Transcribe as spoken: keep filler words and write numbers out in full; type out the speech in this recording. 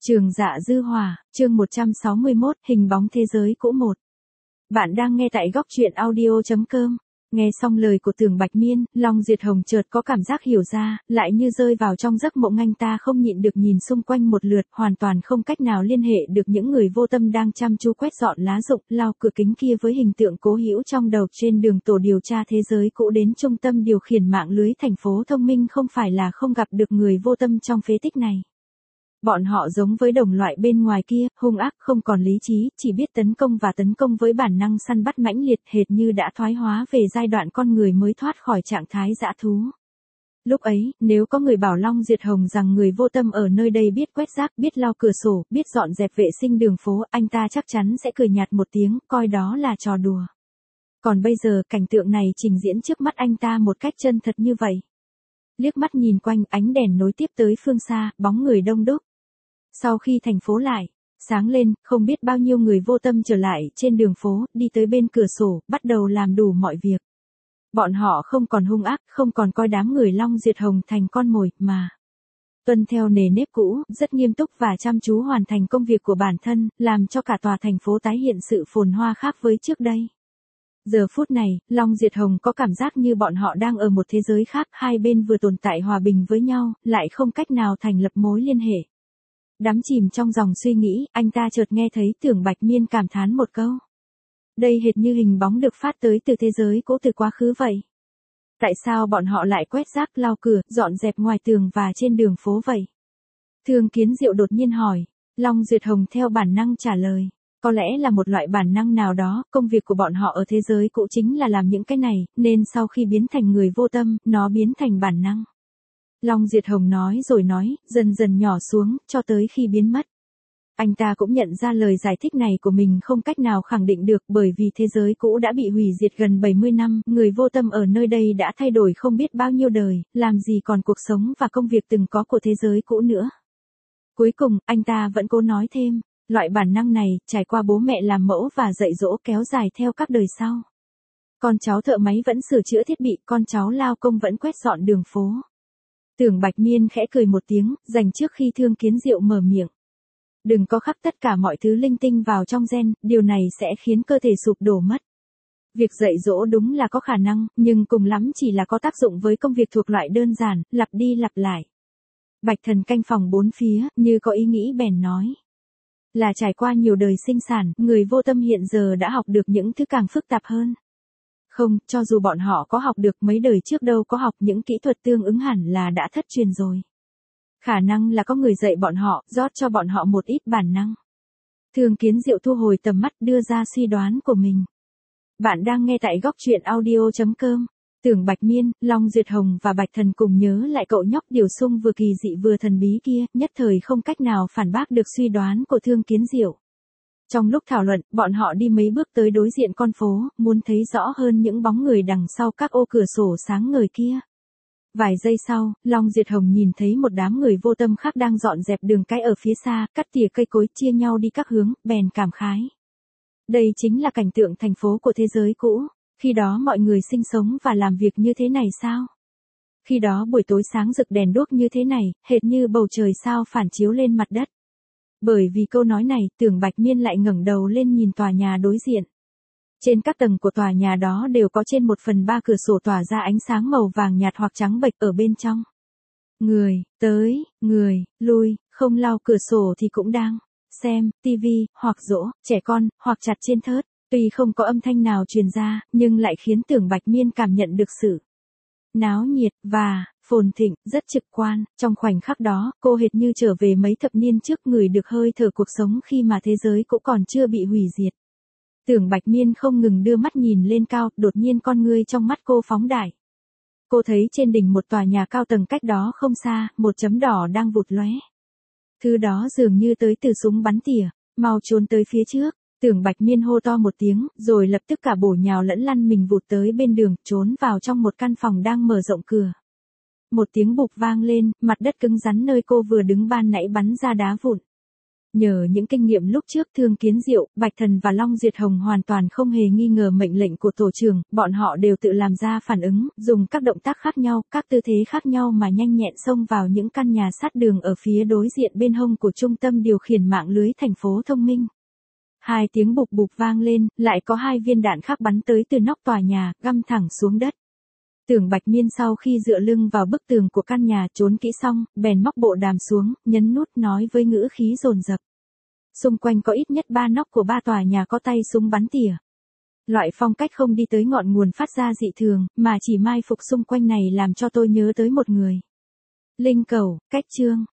Trường Dạ Dư Hỏa, chương một trăm sáu mươi mốt, hình bóng thế giới cũ một. Bạn đang nghe tại góc truyện audio chấm com. Nghe xong lời của Tưởng Bạch Miên, Long Diệt Hồng chợt có cảm giác hiểu ra, lại như rơi vào trong giấc mộng. Anh ta không nhịn được nhìn xung quanh một lượt, hoàn toàn không cách nào liên hệ được những người vô tâm đang chăm chú quét dọn lá rụng, lau cửa kính kia với hình tượng cố hữu trong đầu. Trên đường tổ điều tra thế giới cũ đến trung tâm điều khiển mạng lưới thành phố thông minh, không phải là không gặp được người vô tâm trong phế tích này. Bọn họ giống với đồng loại bên ngoài kia, hung ác, không còn lý trí, chỉ biết tấn công và tấn công với bản năng săn bắt mãnh liệt, hệt như đã thoái hóa về giai đoạn con người mới thoát khỏi trạng thái dã thú. Lúc ấy, nếu có người bảo Long Diệt Hồng rằng người vô tâm ở nơi đây biết quét rác, biết lau cửa sổ, biết dọn dẹp vệ sinh đường phố, anh ta chắc chắn sẽ cười nhạt một tiếng, coi đó là trò đùa. Còn bây giờ, cảnh tượng này trình diễn trước mắt anh ta một cách chân thật như vậy. Liếc mắt nhìn quanh, ánh đèn nối tiếp tới phương xa, bóng người đông đúc. Sau khi thành phố lại sáng lên, không biết bao nhiêu người vô tâm trở lại trên đường phố, đi tới bên cửa sổ, bắt đầu làm đủ mọi việc. Bọn họ không còn hung ác, không còn coi đám người Long Diệt Hồng thành con mồi, mà tuân theo nề nếp cũ, rất nghiêm túc và chăm chú hoàn thành công việc của bản thân, làm cho cả tòa thành phố tái hiện sự phồn hoa khác với trước đây. Giờ phút này, Long Diệt Hồng có cảm giác như bọn họ đang ở một thế giới khác, hai bên vừa tồn tại hòa bình với nhau, lại không cách nào thành lập mối liên hệ. Đắm chìm trong dòng suy nghĩ, anh ta chợt nghe thấy Tưởng Bạch Miên cảm thán một câu. Đây hệt như hình bóng được phát tới từ thế giới cũ, từ quá khứ vậy. Tại sao bọn họ lại quét rác, lau cửa, dọn dẹp ngoài tường và trên đường phố vậy? Thương Kiến Diệu đột nhiên hỏi. Long Diệt Hồng theo bản năng trả lời. Có lẽ là một loại bản năng nào đó, công việc của bọn họ ở thế giới cũ chính là làm những cái này, nên sau khi biến thành người vô tâm, nó biến thành bản năng. Long Diệt Hồng nói rồi nói, dần dần nhỏ xuống, cho tới khi biến mất. Anh ta cũng nhận ra lời giải thích này của mình không cách nào khẳng định được, bởi vì thế giới cũ đã bị hủy diệt gần bảy mươi năm, người vô tâm ở nơi đây đã thay đổi không biết bao nhiêu đời, làm gì còn cuộc sống và công việc từng có của thế giới cũ nữa. Cuối cùng, anh ta vẫn cố nói thêm, loại bản năng này, trải qua bố mẹ làm mẫu và dạy dỗ kéo dài theo các đời sau. Con cháu thợ máy vẫn sửa chữa thiết bị, con cháu lao công vẫn quét dọn đường phố. Tưởng Bạch Miên khẽ cười một tiếng, dành trước khi Thương Kiến Diệu mở miệng. Đừng có khắc tất cả mọi thứ linh tinh vào trong gen, điều này sẽ khiến cơ thể sụp đổ mất. Việc dạy dỗ đúng là có khả năng, nhưng cùng lắm chỉ là có tác dụng với công việc thuộc loại đơn giản, lặp đi lặp lại. Bạch Thần canh phòng bốn phía, như có ý nghĩ bèn nói. Là trải qua nhiều đời sinh sản, người vô tâm hiện giờ đã học được những thứ càng phức tạp hơn. Không, cho dù bọn họ có học được, mấy đời trước đâu có học, những kỹ thuật tương ứng hẳn là đã thất truyền rồi. Khả năng là có người dạy bọn họ, rót cho bọn họ một ít bản năng. Thương Kiến Diệu thu hồi tầm mắt, đưa ra suy đoán của mình. Bạn đang nghe tại góc truyện audio chấm com. Tưởng Bạch Miên, Long Diệt Hồng và Bạch Thần cùng nhớ lại cậu nhóc Điều Sung vừa kỳ dị vừa thần bí kia, nhất thời không cách nào phản bác được suy đoán của Thương Kiến Diệu. Trong lúc thảo luận, bọn họ đi mấy bước tới đối diện con phố, muốn thấy rõ hơn những bóng người đằng sau các ô cửa sổ sáng ngời kia. Vài giây sau, Long Diệt Hồng nhìn thấy một đám người vô tâm khác đang dọn dẹp đường cái ở phía xa, cắt tỉa cây cối, chia nhau đi các hướng, bèn cảm khái. Đây chính là cảnh tượng thành phố của thế giới cũ, khi đó mọi người sinh sống và làm việc như thế này sao? Khi đó buổi tối sáng rực đèn đuốc như thế này, hệt như bầu trời sao phản chiếu lên mặt đất. Bởi vì câu nói này, Tưởng Bạch Miên lại ngẩng đầu lên nhìn tòa nhà đối diện. Trên các tầng của tòa nhà đó đều có trên một phần ba cửa sổ tỏa ra ánh sáng màu vàng nhạt hoặc trắng bệch ở bên trong. Người, tới, người, lui, không lau cửa sổ thì cũng đang xem tivi, hoặc dỗ trẻ con, hoặc chặt trên thớt. Tuy không có âm thanh nào truyền ra, nhưng lại khiến Tưởng Bạch Miên cảm nhận được sự náo nhiệt và phồn thịnh, rất trực quan. Trong khoảnh khắc đó, cô hệt như trở về mấy thập niên trước, người được hơi thở cuộc sống khi mà thế giới cũng còn chưa bị hủy diệt. Tưởng Bạch Miên không ngừng đưa mắt nhìn lên cao, đột nhiên con ngươi trong mắt cô phóng đại. Cô thấy trên đỉnh một tòa nhà cao tầng cách đó không xa, một chấm đỏ đang vụt lóe. Thứ đó dường như tới từ súng bắn tỉa, mau trốn tới phía trước. Tưởng Bạch Miên hô to một tiếng, rồi lập tức cả bổ nhào lẫn lăn mình vụt tới bên đường, trốn vào trong một căn phòng đang mở rộng cửa. Một tiếng bụp vang lên, mặt đất cứng rắn nơi cô vừa đứng ban nãy bắn ra đá vụn. Nhờ những kinh nghiệm lúc trước Thương Kiến Diệu, Bạch Thần và Long Duyệt Hồng hoàn toàn không hề nghi ngờ mệnh lệnh của tổ trưởng, bọn họ đều tự làm ra phản ứng, dùng các động tác khác nhau, các tư thế khác nhau mà nhanh nhẹn xông vào những căn nhà sát đường ở phía đối diện bên hông của trung tâm điều khiển mạng lưới thành phố thông minh. Hai tiếng bụp bụp vang lên, lại có hai viên đạn khác bắn tới từ nóc tòa nhà, găm thẳng xuống đất. Tưởng Bạch Miên sau khi dựa lưng vào bức tường của căn nhà trốn kỹ xong, bèn móc bộ đàm xuống, nhấn nút nói với ngữ khí dồn dập. Xung quanh có ít nhất ba nóc của ba tòa nhà có tay súng bắn tỉa. Loại phong cách không đi tới ngọn nguồn phát ra dị thường, mà chỉ mai phục xung quanh này làm cho tôi nhớ tới một người. Linh Cẩu, Cách Trương.